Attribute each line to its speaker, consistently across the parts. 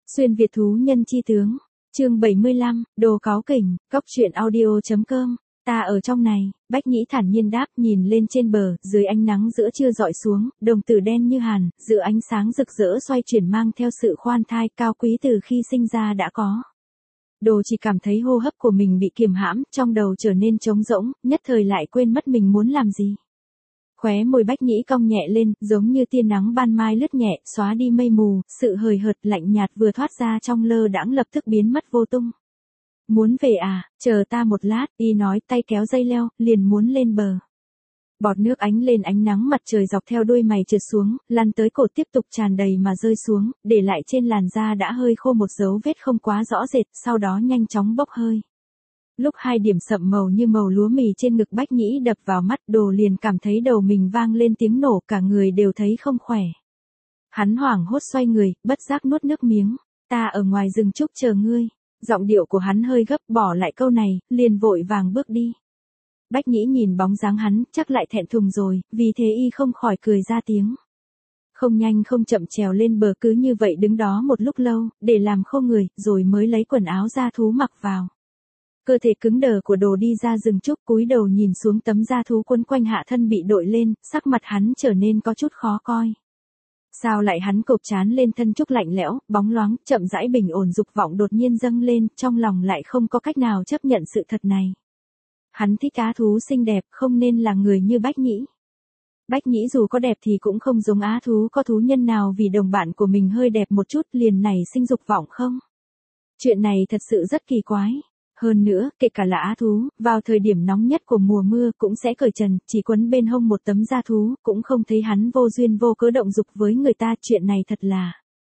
Speaker 1: Xuyên Việt thú nhân chi tướng. Chương 75, đồ cáu kỉnh, cóc truyện audio.com. Ta ở trong này, Bách Nhĩ thản nhiên đáp, nhìn lên trên bờ, dưới ánh nắng giữa trưa dọi xuống, đồng tử đen như hàn, giữa ánh sáng rực rỡ xoay chuyển mang theo sự khoan thai cao quý từ khi sinh ra đã có. Đồ chỉ cảm thấy hô hấp của mình bị kiềm hãm, trong đầu trở nên trống rỗng, nhất thời lại quên mất mình muốn làm gì. Khóe môi Bách Nhĩ cong nhẹ lên, giống như tia nắng ban mai lướt nhẹ, xóa đi mây mù, sự hời hợt lạnh nhạt vừa thoát ra trong lơ đãng lập tức biến mất vô tung. Muốn về à, chờ ta một lát, y nói, tay kéo dây leo, liền muốn lên bờ. Bọt nước ánh lên ánh nắng mặt trời dọc theo đuôi mày trượt xuống, lăn tới cổ tiếp tục tràn đầy mà rơi xuống, để lại trên làn da đã hơi khô một dấu vết không quá rõ rệt, sau đó nhanh chóng bốc hơi. Lúc hai điểm sậm màu như màu lúa mì trên ngực Bách Nhĩ đập vào mắt, Đồ liền cảm thấy đầu mình vang lên tiếng nổ, cả người đều thấy không khỏe. Hắn hoảng hốt xoay người, bất giác nuốt nước miếng. Ta ở ngoài rừng trúc chờ ngươi. Giọng điệu của hắn hơi gấp, bỏ lại câu này, liền vội vàng bước đi. Bách Nhĩ nhìn bóng dáng hắn, chắc lại thẹn thùng rồi, vì thế y không khỏi cười ra tiếng. Không nhanh không chậm trèo lên bờ, cứ như vậy đứng đó một lúc lâu, để làm khô người, rồi mới lấy quần áo da thú mặc vào. Cơ thể cứng đờ của Đồ đi ra rừng trúc, cúi đầu nhìn xuống tấm da thú quấn quanh hạ thân bị đội lên, sắc mặt hắn trở nên có chút khó coi. Sao lại hắn cộp trán lên thân trúc lạnh lẽo, bóng loáng, chậm rãi bình ổn dục vọng đột nhiên dâng lên, trong lòng lại không có cách nào chấp nhận sự thật này. Hắn thích á thú xinh đẹp, không nên là người như Bách Nhĩ. Bách Nhĩ dù có đẹp thì cũng không giống á thú, có thú nhân nào vì đồng bạn của mình hơi đẹp một chút liền nảy sinh dục vọng không? Chuyện này thật sự rất kỳ quái. Hơn nữa, kể cả là á thú, vào thời điểm nóng nhất của mùa mưa cũng sẽ cởi trần, chỉ quấn bên hông một tấm da thú, cũng không thấy hắn vô duyên vô cớ động dục với người ta, chuyện này thật là...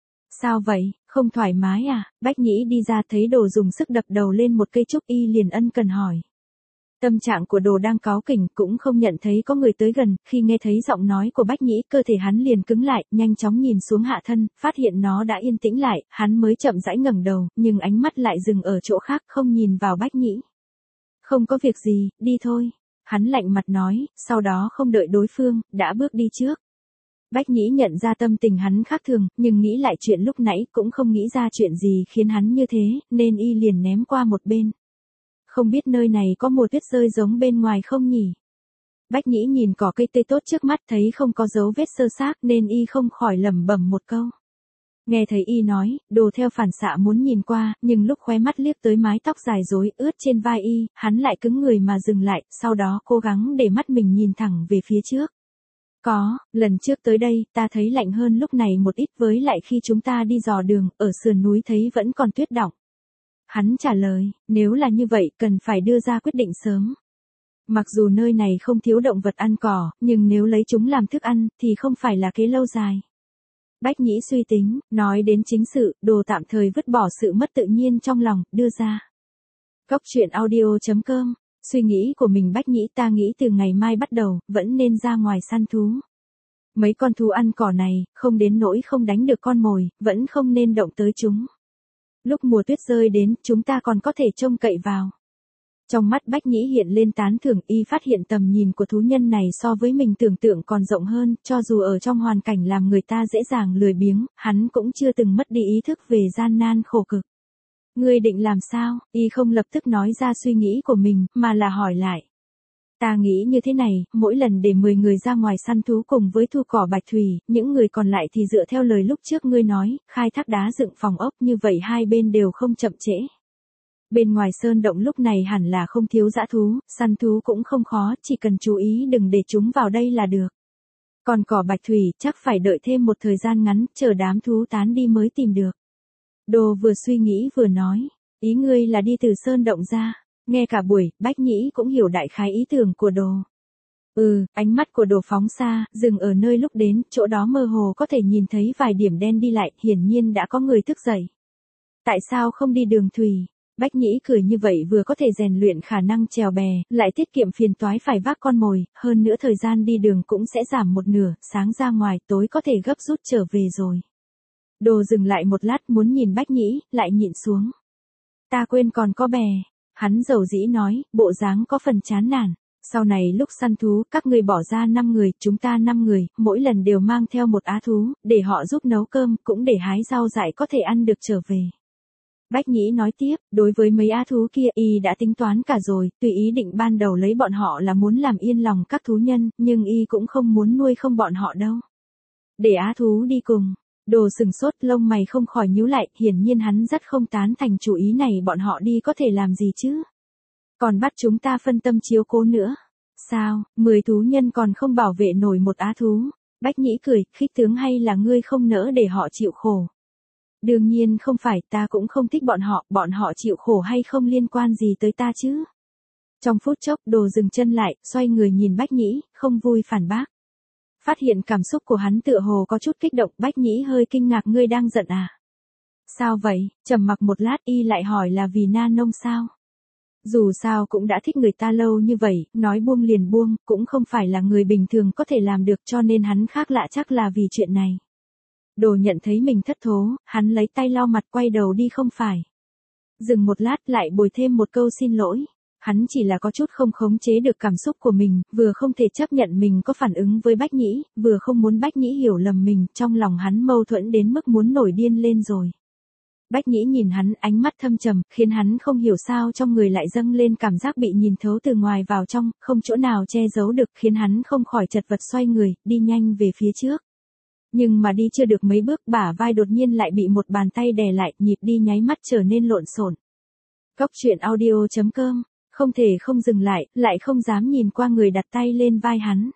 Speaker 1: Sao vậy, không thoải mái à? Bách Nhĩ đi ra thấy Đồ dùng sức đập đầu lên một cây trúc, y liền ân cần hỏi. Tâm trạng của Đồ đang cáu kỉnh, cũng không nhận thấy có người tới gần, khi nghe thấy giọng nói của Bách Nhĩ, cơ thể hắn liền cứng lại, nhanh chóng nhìn xuống hạ thân, phát hiện nó đã yên tĩnh lại, hắn mới chậm rãi ngẩng đầu, nhưng ánh mắt lại dừng ở chỗ khác, không nhìn vào Bách Nhĩ. Không có việc gì, đi thôi. Hắn lạnh mặt nói, sau đó không đợi đối phương, đã bước đi trước. Bách Nhĩ nhận ra tâm tình hắn khác thường, nhưng nghĩ lại chuyện lúc nãy cũng không nghĩ ra chuyện gì khiến hắn như thế, nên y liền ném qua một bên. Không biết nơi này có mùa tuyết rơi giống bên ngoài không nhỉ? Bách Nhĩ nhìn cỏ cây tươi tốt trước mắt thấy không có dấu vết sơ xác nên y không khỏi lẩm bẩm một câu. Nghe thấy y nói, Đồ theo phản xạ muốn nhìn qua, nhưng lúc khóe mắt liếc tới mái tóc dài rối ướt trên vai y, hắn lại cứng người mà dừng lại, sau đó cố gắng để mắt mình nhìn thẳng về phía trước. Có, lần trước tới đây, ta thấy lạnh hơn lúc này một ít, với lại khi chúng ta đi dò đường, ở sườn núi thấy vẫn còn tuyết đọng. Hắn trả lời, nếu là như vậy, cần phải đưa ra quyết định sớm. Mặc dù nơi này không thiếu động vật ăn cỏ, nhưng nếu lấy chúng làm thức ăn, thì không phải là kế lâu dài. Bách Nhĩ suy tính, nói đến chính sự, Đồ tạm thời vứt bỏ sự mất tự nhiên trong lòng, đưa ra. Cóc truyện audio.com. Suy nghĩ của mình Bách Nhĩ, ta nghĩ từ ngày mai bắt đầu, vẫn nên ra ngoài săn thú. Mấy con thú ăn cỏ này, không đến nỗi không đánh được con mồi, vẫn không nên động tới chúng. Lúc mùa tuyết rơi đến, chúng ta còn có thể trông cậy vào. Trong mắt Bách Nhĩ hiện lên tán thưởng, y phát hiện tầm nhìn của thú nhân này so với mình tưởng tượng còn rộng hơn, cho dù ở trong hoàn cảnh làm người ta dễ dàng lười biếng, hắn cũng chưa từng mất đi ý thức về gian nan khổ cực. Ngươi định làm sao? Y không lập tức nói ra suy nghĩ của mình, mà là hỏi lại. Ta nghĩ như thế này, mỗi lần để 10 người ra ngoài săn thú cùng với thu cỏ bạch thủy, những người còn lại thì dựa theo lời lúc trước ngươi nói, khai thác đá dựng phòng ốc, như vậy hai bên đều không chậm trễ. Bên ngoài sơn động lúc này hẳn là không thiếu dã thú, săn thú cũng không khó, chỉ cần chú ý đừng để chúng vào đây là được. Còn cỏ bạch thủy chắc phải đợi thêm một thời gian ngắn, chờ đám thú tán đi mới tìm được. Đồ vừa suy nghĩ vừa nói, ý ngươi là đi từ sơn động ra. Nghe cả buổi, Bách Nhĩ cũng hiểu đại khái ý tưởng của Đồ. Ánh mắt của Đồ phóng xa, dừng ở nơi lúc đến, chỗ đó mơ hồ có thể nhìn thấy vài điểm đen đi lại, hiển nhiên đã có người thức dậy. Tại sao không đi đường thủy? Bách Nhĩ cười như vậy vừa có thể rèn luyện khả năng chèo bè, lại tiết kiệm phiền toái phải vác con mồi, hơn nữa thời gian đi đường cũng sẽ giảm một nửa, sáng ra ngoài, tối có thể gấp rút trở về rồi. Đồ dừng lại một lát muốn nhìn Bách Nhĩ, lại nhịn xuống. Ta quên còn có bè. Hắn dầu dĩ nói, bộ dáng có phần chán nản. Sau này lúc săn thú, các ngươi bỏ ra 5 người, chúng ta 5 người, mỗi lần đều mang theo một á thú, để họ giúp nấu cơm, cũng để hái rau dại có thể ăn được trở về. Bách Nhĩ nói tiếp, đối với mấy á thú kia y đã tính toán cả rồi, tuy ý định ban đầu lấy bọn họ là muốn làm yên lòng các thú nhân, nhưng y cũng không muốn nuôi không bọn họ đâu. Để á thú đi cùng. Đồ sừng sốt, lông mày không khỏi nhíu lại, hiển nhiên hắn rất không tán thành chủ ý này, bọn họ đi có thể làm gì chứ? Còn bắt chúng ta phân tâm chiếu cố nữa. Sao, 10 thú nhân còn không bảo vệ nổi một á thú? Bách Nhĩ cười, khích tướng, hay là ngươi không nỡ để họ chịu khổ? Đương nhiên không phải, ta cũng không thích bọn họ chịu khổ hay không liên quan gì tới ta chứ? Trong phút chốc, Đồ dừng chân lại, xoay người nhìn Bách Nhĩ, không vui phản bác. Phát hiện cảm xúc của hắn tựa hồ có chút kích động, Bách Nhĩ hơi kinh ngạc, ngươi đang giận à? Sao vậy? Trầm mặc một lát y lại hỏi, là vì Na Nông sao? Dù sao cũng đã thích người ta lâu như vậy, nói buông liền buông, cũng không phải là người bình thường có thể làm được, cho nên hắn khác lạ, chắc là vì chuyện này. Đồ nhận thấy mình thất thố, hắn lấy tay lau mặt, quay đầu đi. Không phải. Dừng một lát lại bồi thêm một câu xin lỗi. Hắn chỉ là có chút không khống chế được cảm xúc của mình, vừa không thể chấp nhận mình có phản ứng với Bách Nhĩ, vừa không muốn Bách Nhĩ hiểu lầm mình, trong lòng hắn mâu thuẫn đến mức muốn nổi điên lên rồi. Bách Nhĩ nhìn hắn, ánh mắt thâm trầm, khiến hắn không hiểu sao trong người lại dâng lên cảm giác bị nhìn thấu từ ngoài vào trong, không chỗ nào che giấu được, khiến hắn không khỏi chật vật xoay người, đi nhanh về phía trước. Nhưng mà đi chưa được mấy bước, bả vai đột nhiên lại bị một bàn tay đè lại, nhịp đi nháy mắt trở nên lộn xộn. Góc truyện audio.com, không thể không dừng lại không dám nhìn qua người đặt tay lên vai hắn.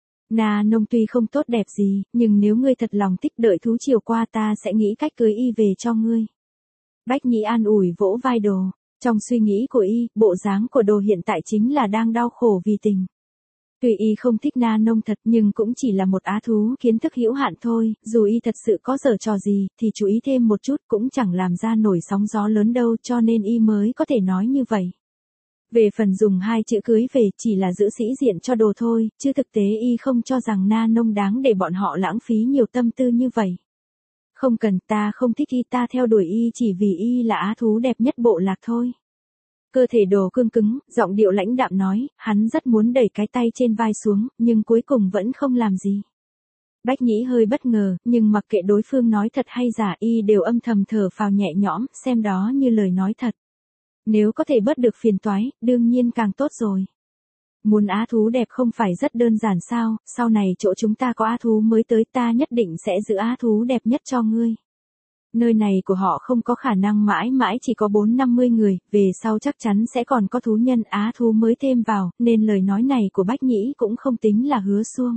Speaker 1: Na Nông tuy không tốt đẹp gì, nhưng nếu ngươi thật lòng thích, đợi thú chiều qua ta sẽ nghĩ cách cưới y về cho ngươi. Bách Nhĩ an ủi vỗ vai Đồ. Trong suy nghĩ của y, bộ dáng của Đồ hiện tại chính là đang đau khổ vì tình. Tuy y không thích Na Nông thật, nhưng cũng chỉ là một á thú, kiến thức hữu hạn thôi, dù y thật sự có giở trò gì, thì chú ý thêm một chút cũng chẳng làm ra nổi sóng gió lớn đâu, cho nên y mới có thể nói như vậy. Về phần dùng 2 chữ cưới về, chỉ là giữ sĩ diện cho Đồ thôi, chứ thực tế y không cho rằng Na Nông đáng để bọn họ lãng phí nhiều tâm tư như vậy. Không cần, ta không thích y, ta theo đuổi y chỉ vì y là á thú đẹp nhất bộ lạc thôi. Cơ thể Đồ cương cứng, giọng điệu lãnh đạm nói, hắn rất muốn đẩy cái tay trên vai xuống, nhưng cuối cùng vẫn không làm gì. Bách Nhĩ hơi bất ngờ, nhưng mặc kệ đối phương nói thật hay giả, y đều âm thầm thở phào nhẹ nhõm, xem đó như lời nói thật. Nếu có thể bớt được phiền toái, đương nhiên càng tốt rồi. Muốn á thú đẹp không phải rất đơn giản sao, sau này chỗ chúng ta có á thú mới tới, ta nhất định sẽ giữ á thú đẹp nhất cho ngươi. Nơi này của họ không có khả năng mãi mãi chỉ có 40-50 người, về sau chắc chắn sẽ còn có thú nhân á thú mới thêm vào, nên lời nói này của Bách Nhĩ cũng không tính là hứa suông.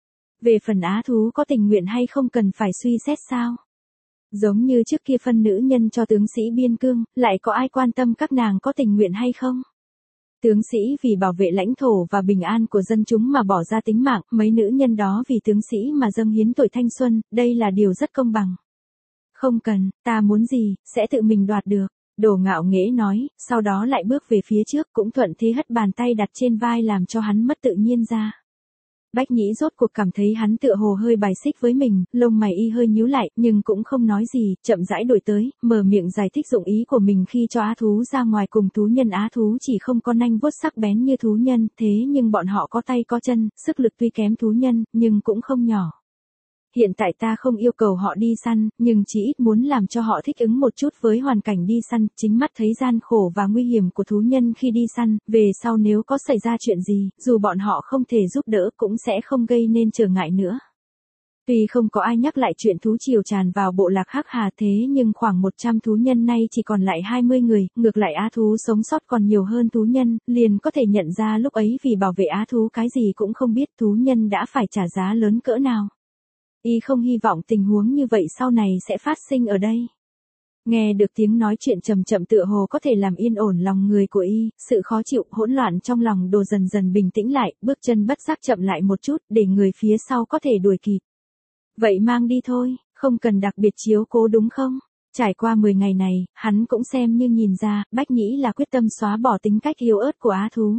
Speaker 1: Về phần á thú có tình nguyện hay không cần phải suy xét sao? Giống như trước kia phân nữ nhân cho tướng sĩ biên cương, lại có ai quan tâm các nàng có tình nguyện hay không? Tướng sĩ vì bảo vệ lãnh thổ và bình an của dân chúng mà bỏ ra tính mạng, mấy nữ nhân đó vì tướng sĩ mà dâng hiến tuổi thanh xuân, đây là điều rất công bằng. Không cần, ta muốn gì, sẽ tự mình đoạt được. Đồ ngạo nghễ nói, sau đó lại bước về phía trước, cũng thuận thế hất bàn tay đặt trên vai làm cho hắn mất tự nhiên ra. Bách Nhĩ rốt cuộc cảm thấy hắn tựa hồ hơi bài xích với mình, lông mày y hơi nhíu lại, nhưng cũng không nói gì, chậm rãi đổi tới, mở miệng giải thích dụng ý của mình khi cho á thú ra ngoài cùng thú nhân. Á thú chỉ không có nanh vuốt sắc bén như thú nhân, thế nhưng bọn họ có tay có chân, sức lực tuy kém thú nhân, nhưng cũng không nhỏ. Hiện tại ta không yêu cầu họ đi săn, nhưng chỉ ít muốn làm cho họ thích ứng một chút với hoàn cảnh đi săn, chính mắt thấy gian khổ và nguy hiểm của thú nhân khi đi săn, về sau nếu có xảy ra chuyện gì, dù bọn họ không thể giúp đỡ cũng sẽ không gây nên trở ngại nữa. Tuy không có ai nhắc lại chuyện thú triều tràn vào bộ lạc Hắc Hà, thế nhưng khoảng 100 thú nhân nay chỉ còn lại 20 người, ngược lại á thú sống sót còn nhiều hơn thú nhân, liền có thể nhận ra lúc ấy vì bảo vệ á thú cái gì cũng không biết thú nhân đã phải trả giá lớn cỡ nào. Y không hy vọng tình huống như vậy sau này sẽ phát sinh ở đây. Nghe được tiếng nói chuyện chậm chậm tựa hồ có thể làm yên ổn lòng người của y, sự khó chịu, hỗn loạn trong lòng Đồ dần dần bình tĩnh lại, bước chân bất giác chậm lại một chút, để người phía sau có thể đuổi kịp. Vậy mang đi thôi, không cần đặc biệt chiếu cố đúng không? Trải qua 10 ngày này, hắn cũng xem như nhìn ra, Bách Nhĩ là quyết tâm xóa bỏ tính cách yếu ớt của á thú.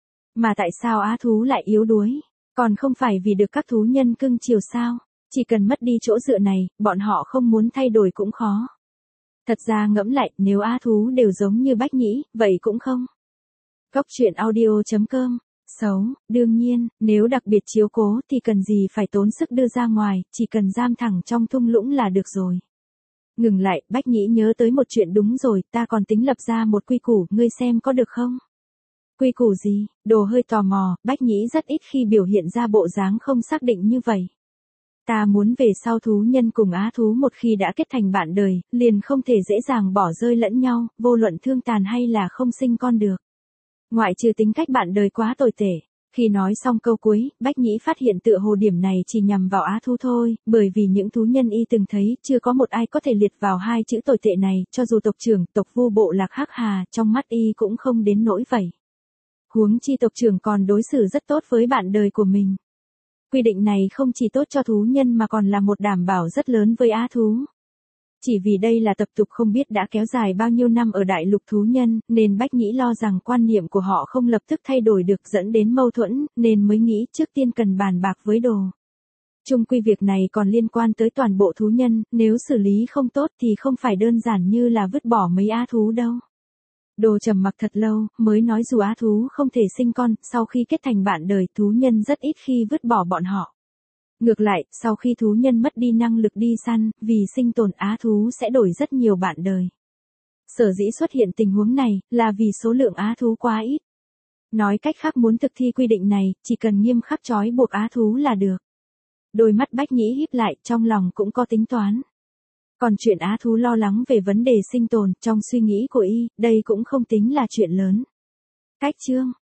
Speaker 1: Mà tại sao á thú lại yếu đuối? Còn không phải vì được các thú nhân cưng chiều sao? Chỉ cần mất đi chỗ dựa này, bọn họ không muốn thay đổi cũng khó. Thật ra ngẫm lại, nếu á thú đều giống như Bách Nhĩ, vậy cũng không. Góc truyện audio.com xấu, đương nhiên, nếu đặc biệt chiếu cố thì cần gì phải tốn sức đưa ra ngoài, chỉ cần giam thẳng trong thung lũng là được rồi. Ngừng lại, Bách Nhĩ nhớ tới một chuyện đúng rồi, ta còn tính lập ra một quy củ, ngươi xem có được không? Quy củ gì? Đồ hơi tò mò, Bách Nhĩ rất ít khi biểu hiện ra bộ dáng không xác định như vậy. Ta muốn về sau thú nhân cùng á thú một khi đã kết thành bạn đời, liền không thể dễ dàng bỏ rơi lẫn nhau, vô luận thương tàn hay là không sinh con được. Ngoại trừ tính cách bạn đời quá tồi tệ. Khi nói xong câu cuối, Bách Nhĩ phát hiện tựa hồ điểm này chỉ nhằm vào á thú thôi, bởi vì những thú nhân y từng thấy, chưa có một ai có thể liệt vào hai chữ tồi tệ này, cho dù tộc trưởng, tộc vu bộ lạc Hắc Hà, trong mắt y cũng không đến nỗi vậy. Huống chi tộc trưởng còn đối xử rất tốt với bạn đời của mình. Quy định này không chỉ tốt cho thú nhân mà còn là một đảm bảo rất lớn với á thú. Chỉ vì đây là tập tục không biết đã kéo dài bao nhiêu năm ở đại lục thú nhân, nên Bách Nhĩ lo rằng quan niệm của họ không lập tức thay đổi được dẫn đến mâu thuẫn, nên mới nghĩ trước tiên cần bàn bạc với Đồ. Chung quy việc này còn liên quan tới toàn bộ thú nhân, nếu xử lý không tốt thì không phải đơn giản như là vứt bỏ mấy á thú đâu. Đồ trầm mặc thật lâu, mới nói dù á thú không thể sinh con, sau khi kết thành bạn đời thú nhân rất ít khi vứt bỏ bọn họ. Ngược lại, sau khi thú nhân mất đi năng lực đi săn, vì sinh tồn á thú sẽ đổi rất nhiều bạn đời. Sở dĩ xuất hiện tình huống này, là vì số lượng á thú quá ít. Nói cách khác muốn thực thi quy định này, chỉ cần nghiêm khắc trói buộc á thú là được. Đôi mắt Bách Nhĩ híp lại, trong lòng cũng có tính toán. Còn chuyện á thú lo lắng về vấn đề sinh tồn, trong suy nghĩ của y, đây cũng không tính là chuyện lớn. Cách chương